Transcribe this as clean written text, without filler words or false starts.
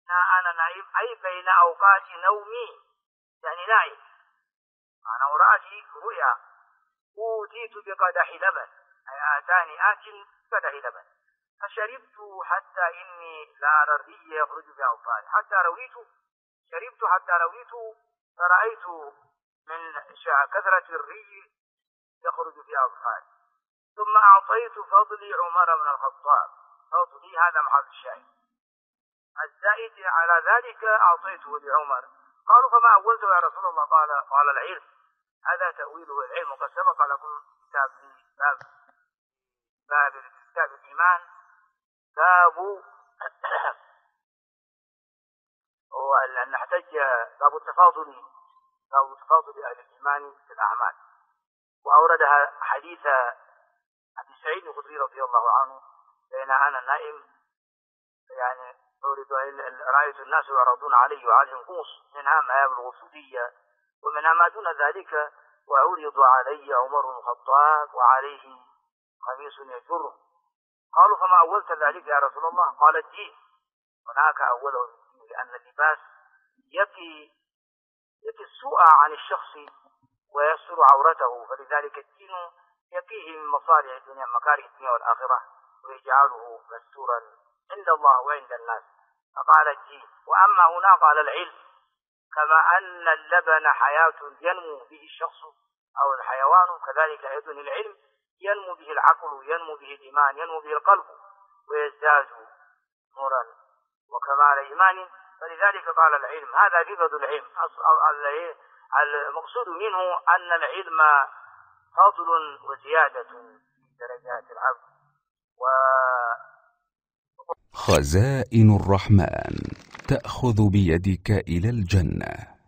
أنا نائم أي بين أوقات نومي، يعني نائم أنا ورأتي رؤيا أوتيت بقدح لبن، أي آتاني آت قدح لبن فشربت حتى إني لا أرى الري يخرج بأوصالي، حتى رويت، شربت حتى رويت فرأيت من كثرة الري يخرج في أوصالي. ثم أعطيت فضلي عمر بن الخطاب، فضلي هذا محل الشاهد، الزائد على ذلك أعطيته لعمر. قالوا فما أولته يا رسول الله؟ قال العلم، هذا تأويله العلم. وقد سبق لكم كتاب كتاب الإيمان، باب أن نحتج، باب التفاضل أهل الإيمان في الأعمال. وأوردها حديث أبي سعيد الخدري رضي الله عنه، بين أنا نائم يعني رأيت الناس يعرضون علي وعليهم قوس، منها ما يبلغ السدية ومنها ما دون ذلك، وعرض علي عمر بن الخطاب وعليه قميص يجره. قالوا فما أولت ذلك يا رسول الله؟ قال الدين. هناك أوله الدين، لأن اللباس يقي السوء عن الشخص ويستر عورته، فلذلك الدين يقيه من مصالح الدنيا، مكاره الدنيا والآخرة، ويجعله مستورا عند الله وعند الناس. فقال الدين. وأما هنا قال العلم، كما أن اللبن حياة ينمو به الشخص أو الحيوان، كذلك أيضا العلم ينمو به العقل، ينمو به الإيمان، ينمو به القلب، ويزداد نورا وكمال إيمان. فلذلك قال العلم. هذا رفض العلم، المقصود منه أن العلم فضل وزيادة في درجات العبد. خزائن الرحمن تأخذ بيدك إلى الجنة.